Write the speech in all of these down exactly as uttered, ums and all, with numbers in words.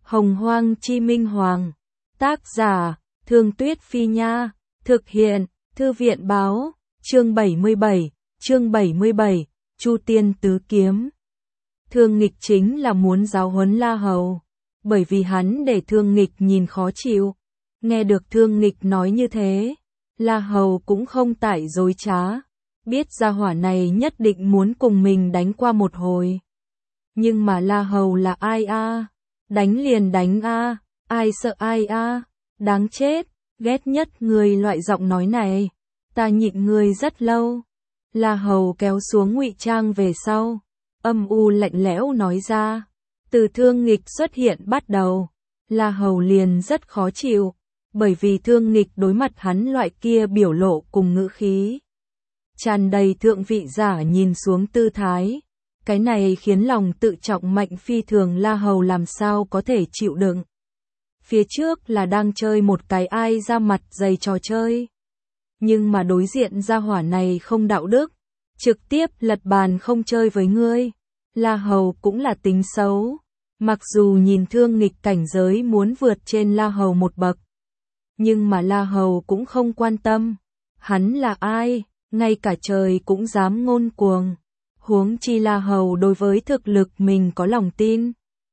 Hồng Hoang Chi Minh Hoàng. Tác giả, Thương Tuyết Phi Nha. Thực hiện, Thư viện Báo. Chương bảy mươi bảy, chương bảy mươi bảy, Chu Tiên Tứ Kiếm. Thương Nghịch chính là muốn giáo huấn La Hầu, bởi vì hắn để Thương Nghịch nhìn khó chịu. Nghe được Thương Nghịch nói như thế, La Hầu cũng không tải dối trá, biết gia hỏa này nhất định muốn cùng mình đánh qua một hồi. Nhưng mà La Hầu là ai a? Đánh liền đánh a, ai sợ ai a? Đáng chết, ghét nhất người loại giọng nói này. Ta nhịn người rất lâu. La Hầu kéo xuống ngụy trang về sau, âm u lạnh lẽo nói ra. Từ Thương Nghịch xuất hiện bắt đầu, La Hầu liền rất khó chịu, bởi vì Thương Nghịch đối mặt hắn loại kia biểu lộ cùng ngữ khí tràn đầy thượng vị giả nhìn xuống tư thái. Cái này khiến lòng tự trọng mạnh phi thường La Hầu làm sao có thể chịu đựng. Phía trước là đang chơi một cái ai ra mặt dày trò chơi. Nhưng mà đối diện gia hỏa này không đạo đức, trực tiếp lật bàn không chơi với ngươi. La Hầu cũng là tính xấu. Mặc dù nhìn Thương Nghịch cảnh giới muốn vượt trên La Hầu một bậc, nhưng mà La Hầu cũng không quan tâm. Hắn là ai, ngay cả trời cũng dám ngôn cuồng. Huống chi La Hầu đối với thực lực mình có lòng tin.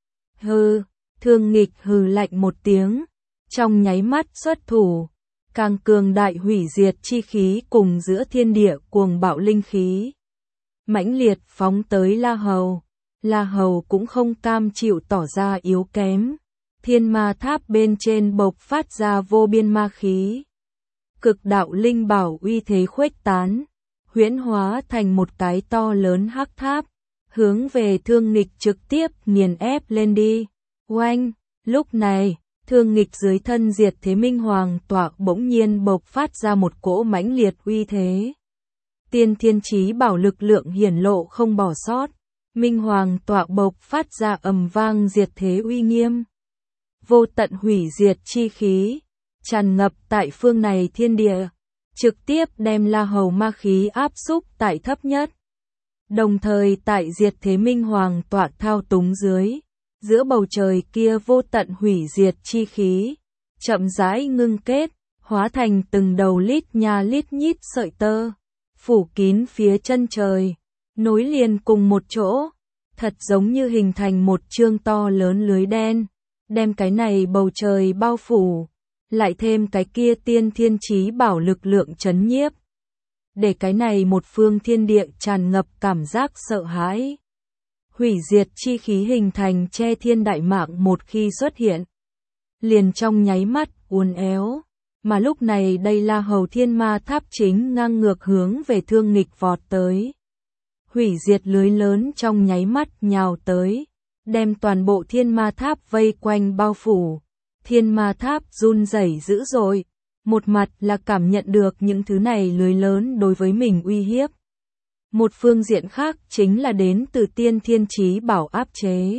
Hừ, Thương Nghịch hừ lạnh một tiếng, trong nháy mắt xuất thủ, càng cường đại hủy diệt chi khí cùng giữa thiên địa cuồng bạo linh khí mãnh liệt phóng tới La Hầu. La Hầu cũng không cam chịu tỏ ra yếu kém. Thiên ma tháp bên trên bộc phát ra vô biên ma khí. Cực đạo linh bảo uy thế khuếch tán, huyễn hóa thành một cái to lớn hắc tháp, hướng về Thương Nghịch trực tiếp nghiền ép lên đi. Oanh, lúc này, Thương Nghịch dưới thân Diệt Thế Minh Hoàng tọa bỗng nhiên bộc phát ra một cỗ mãnh liệt uy thế. Tiên Thiên Chí Bảo lực lượng hiển lộ không bỏ sót. Minh Hoàng tọa bộc phát ra ầm vang diệt thế uy nghiêm. Vô tận hủy diệt chi khí tràn ngập tại phương này thiên địa, trực tiếp đem La Hầu ma khí áp xúc tại thấp nhất. Đồng thời tại Diệt Thế Minh Hoàng tọa thao túng dưới, giữa bầu trời kia vô tận hủy diệt chi khí chậm rãi ngưng kết, hóa thành từng đầu lít nha lít nhít sợi tơ, phủ kín phía chân trời, nối liền cùng một chỗ, thật giống như hình thành một chương to lớn lưới đen, đem cái này bầu trời bao phủ, lại thêm cái kia Tiên Thiên Chí Bảo lực lượng chấn nhiếp, để cái này một phương thiên địa tràn ngập cảm giác sợ hãi. Hủy diệt chi khí hình thành che thiên đại mạng một khi xuất hiện, liền trong nháy mắt uốn éo, mà lúc này đây La Hầu thiên ma tháp chính ngang ngược hướng về Thương Nghịch vọt tới. Hủy diệt lưới lớn trong nháy mắt nhào tới, đem toàn bộ thiên ma tháp vây quanh bao phủ. Thiên ma tháp run rẩy dữ dội, một mặt là cảm nhận được những thứ này lưới lớn đối với mình uy hiếp. Một phương diện khác chính là đến từ Tiên Thiên Chí Bảo áp chế.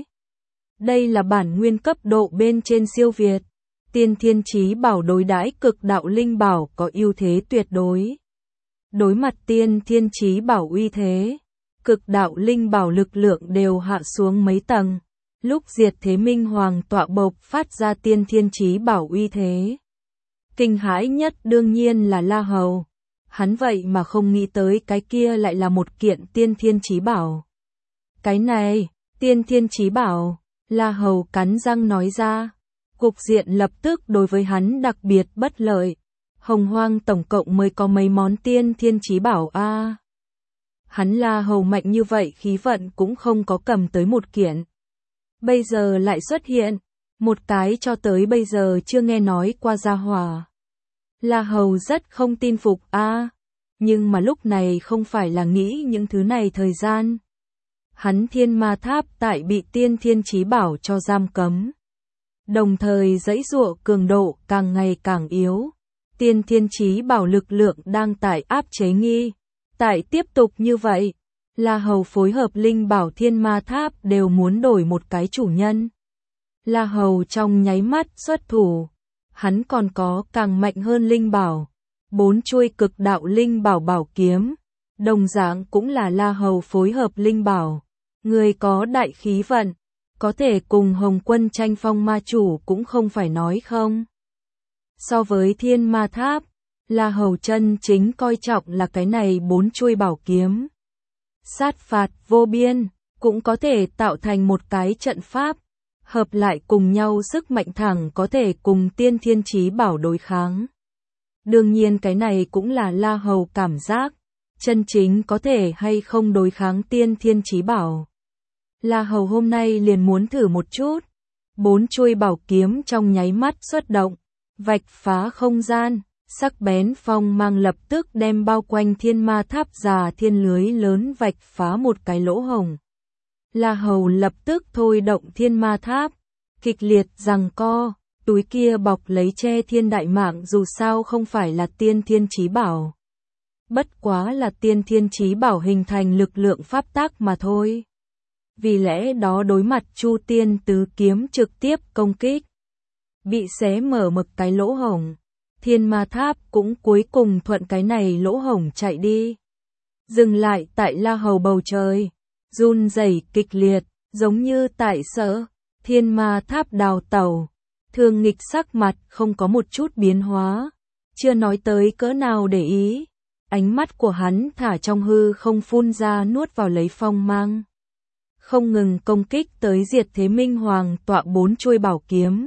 Đây là bản nguyên cấp độ bên trên siêu việt. Tiên Thiên Chí Bảo đối đãi cực đạo linh bảo có ưu thế tuyệt đối. Đối mặt Tiên Thiên Chí Bảo uy thế, cực đạo linh bảo lực lượng đều hạ xuống mấy tầng. Lúc Diệt Thế Minh Hoàng tọa bộc phát ra Tiên Thiên Chí Bảo uy thế, kinh hãi nhất đương nhiên là La Hầu. Hắn vậy mà không nghĩ tới cái kia lại là một kiện Tiên Thiên Chí Bảo. Cái này, Tiên Thiên Chí Bảo, La Hầu cắn răng nói ra. Cục diện lập tức đối với hắn đặc biệt bất lợi. Hồng Hoang tổng cộng mới có mấy món Tiên Thiên Chí Bảo a. À, hắn La Hầu mạnh như vậy khí vận cũng không có cầm tới một kiện. Bây giờ lại xuất hiện một cái cho tới bây giờ chưa nghe nói qua gia hỏa. La Hầu rất không tin phục a, à, nhưng mà lúc này không phải là nghĩ những thứ này thời gian. Hắn thiên ma tháp tại bị Tiên Thiên Chí Bảo cho giam cấm, đồng thời giãy giụa cường độ càng ngày càng yếu. Tiên Thiên Chí Bảo lực lượng đang tại áp chế nghi. Tại tiếp tục như vậy, La Hầu phối hợp linh bảo thiên ma tháp đều muốn đổi một cái chủ nhân. La Hầu trong nháy mắt xuất thủ. Hắn còn có càng mạnh hơn linh bảo. Bốn chuôi cực đạo linh bảo bảo kiếm. Đồng dạng cũng là La Hầu phối hợp linh bảo. Người có đại khí vận. có thể cùng Hồng Quân tranh phong ma chủ cũng không phải nói không. So với Thiên Ma Tháp, La Hầu chân chính coi trọng là cái này bốn chuôi bảo kiếm. Sát phạt vô biên, cũng có thể tạo thành một cái trận pháp, hợp lại cùng nhau sức mạnh thẳng có thể cùng tiên thiên chí bảo đối kháng. Đương nhiên cái này cũng là La Hầu cảm giác, chân chính có thể hay không đối kháng tiên thiên chí bảo. La Hầu hôm nay liền muốn thử một chút. Bốn chuôi bảo kiếm trong nháy mắt xuất động, vạch phá không gian, sắc bén phong mang lập tức đem bao quanh Thiên Ma Tháp già thiên lưới lớn vạch phá một cái lỗ hổng. La Hầu lập tức thôi động Thiên Ma Tháp, kịch liệt giằng co, túi kia bọc lấy che thiên đại mạng dù sao không phải là tiên thiên chí bảo. Bất quá là tiên thiên chí bảo hình thành lực lượng pháp tắc mà thôi. Vì lẽ đó đối mặt Chu Tiên tứ kiếm trực tiếp công kích. Bị xé mở một cái lỗ hổng. Thiên Ma Tháp cũng cuối cùng thuận cái này lỗ hổng chạy đi. Dừng lại tại La Hầu bầu trời. Run rẩy kịch liệt, giống như tại sở. Thiên Ma Tháp đào tẩu. Thương Nghịch sắc mặt không có một chút biến hóa. Chưa nói tới cỡ nào để ý. Ánh mắt của hắn thả trong hư không phun ra nuốt vào lấy phong mang. Không ngừng công kích tới diệt thế minh hoàng tọa bốn chuôi bảo kiếm.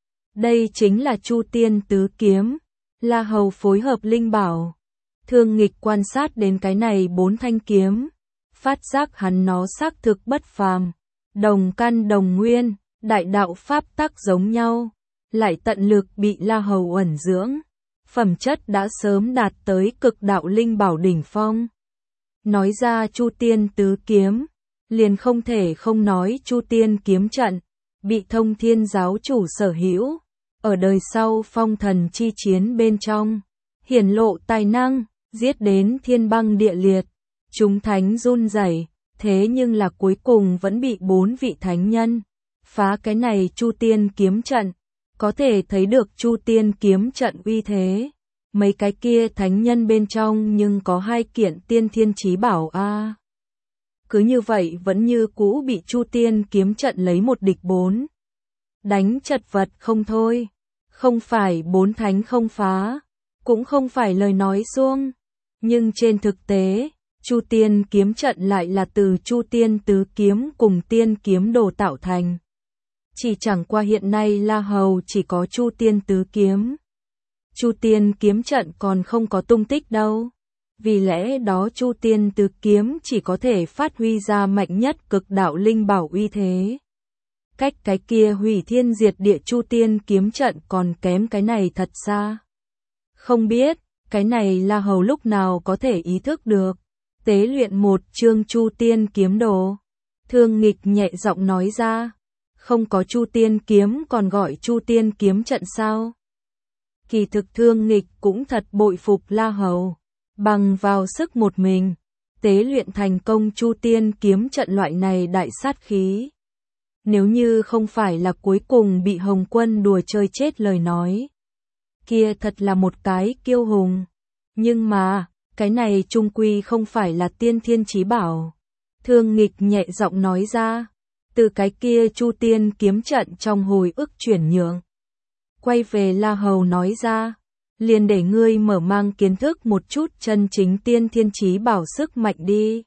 Đây chính là Chu Tiên tứ kiếm. La Hầu phối hợp linh bảo. Thương Nghịch quan sát đến cái này bốn thanh kiếm. Phát giác hắn nó xác thực bất phàm. Đồng căn đồng nguyên, đại đạo pháp tắc giống nhau. Lại tận lực bị La Hầu ẩn dưỡng. Phẩm chất đã sớm đạt tới cực đạo linh bảo đỉnh phong. Nói ra Chu Tiên tứ kiếm, liền không thể không nói Chu Tiên kiếm trận, bị Thông Thiên giáo chủ sở hữu, ở đời sau phong thần chi chiến bên trong, hiển lộ tài năng, giết đến thiên băng địa liệt, chúng thánh run rẩy, thế nhưng là cuối cùng vẫn bị bốn vị thánh nhân phá cái này Chu Tiên kiếm trận, có thể thấy được Chu Tiên kiếm trận uy thế. Mấy cái kia thánh nhân bên trong nhưng có hai kiện tiên thiên chí bảo a. À. Cứ như vậy vẫn như cũ bị Chu Tiên kiếm trận lấy một địch bốn. Đánh chật vật không thôi. Không phải bốn thánh không phá, cũng không phải lời nói suông. Nhưng trên thực tế, Chu Tiên kiếm trận lại là từ Chu Tiên tứ kiếm cùng tiên kiếm đồ tạo thành. Chỉ chẳng qua hiện nay La Hầu chỉ có Chu Tiên tứ kiếm. Chu Tiên kiếm trận còn không có tung tích đâu. Vì lẽ đó Chu Tiên tứ kiếm chỉ có thể phát huy ra mạnh nhất cực đạo linh bảo uy thế. Cách cái kia hủy thiên diệt địa Chu Tiên kiếm trận còn kém cái này thật xa. Không biết, cái này La Hầu lúc nào có thể ý thức được. Tế luyện một chương Chu Tiên kiếm đồ. Thương Nghịch nhẹ giọng nói ra. Không có Chu Tiên kiếm còn gọi Chu Tiên kiếm trận sao? Kỳ thực Thương Nghịch cũng thật bội phục La Hầu. Bằng vào sức một mình, tế luyện thành công Chu Tiên kiếm trận loại này đại sát khí. Nếu như không phải là cuối cùng bị Hồng Quân đùa chơi chết lời nói, kia thật là một cái kiêu hùng. Nhưng mà, cái này chung quy không phải là tiên thiên chí bảo. Thương Nghịch nhẹ giọng nói ra, từ cái kia Chu Tiên kiếm trận trong hồi ức chuyển nhượng. Quay về La Hầu nói ra, liền để ngươi mở mang kiến thức một chút chân chính tiên thiên chí bảo sức mạnh đi.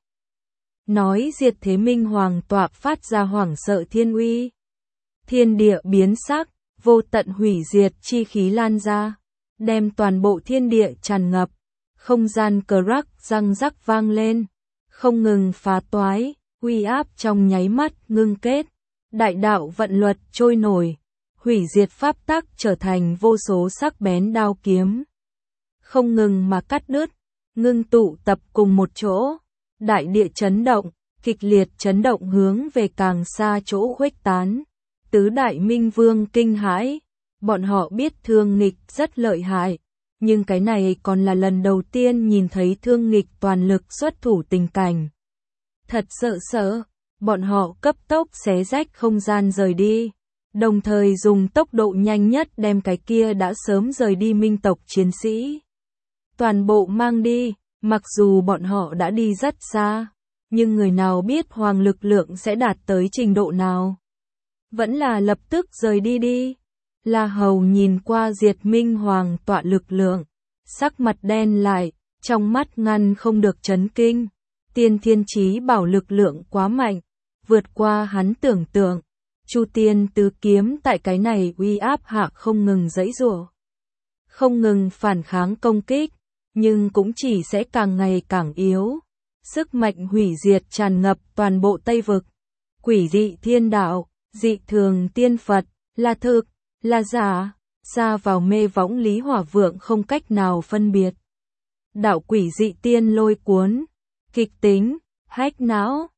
Nói diệt thế minh hoàng tọa phát ra hoảng sợ thiên uy. Thiên địa biến sắc, vô tận hủy diệt chi khí lan ra, đem toàn bộ thiên địa tràn ngập, không gian cờ rắc răng rắc vang lên, không ngừng phá toái, uy áp trong nháy mắt ngưng kết, đại đạo vận luật trôi nổi, hủy diệt pháp tắc trở thành vô số sắc bén đao kiếm. Không ngừng mà cắt đứt, ngưng tụ tập cùng một chỗ, đại địa chấn động, kịch liệt chấn động hướng về càng xa chỗ khuếch tán. Tứ đại minh vương kinh hãi, bọn họ biết Thương Nghịch rất lợi hại, nhưng cái này còn là lần đầu tiên nhìn thấy Thương Nghịch toàn lực xuất thủ tình cảnh. Thật sợ sợ, bọn họ cấp tốc xé rách không gian rời đi, đồng thời dùng tốc độ nhanh nhất đem cái kia đã sớm rời đi minh tộc chiến sĩ toàn bộ mang đi. Mặc dù bọn họ đã đi rất xa, nhưng người nào biết hoàng lực lượng sẽ đạt tới trình độ nào. Vẫn là lập tức rời đi đi. La Hầu nhìn qua Diệt Minh Hoàng tọa lực lượng, sắc mặt đen lại, trong mắt ngăn không được chấn kinh. Tiên Thiên Chí Bảo lực lượng quá mạnh, vượt qua hắn tưởng tượng. Chu Tiên Tứ Kiếm tại cái này uy áp hạ không ngừng giãy giụa, không ngừng phản kháng công kích, nhưng cũng chỉ sẽ càng ngày càng yếu. Sức mạnh hủy diệt tràn ngập toàn bộ Tây Vực. Quỷ dị thiên đạo, dị thường tiên Phật, là thực, là giả, xa vào mê võng Lý Hỏa Vượng không cách nào phân biệt. Đạo quỷ dị tiên lôi cuốn, kịch tính, hách não.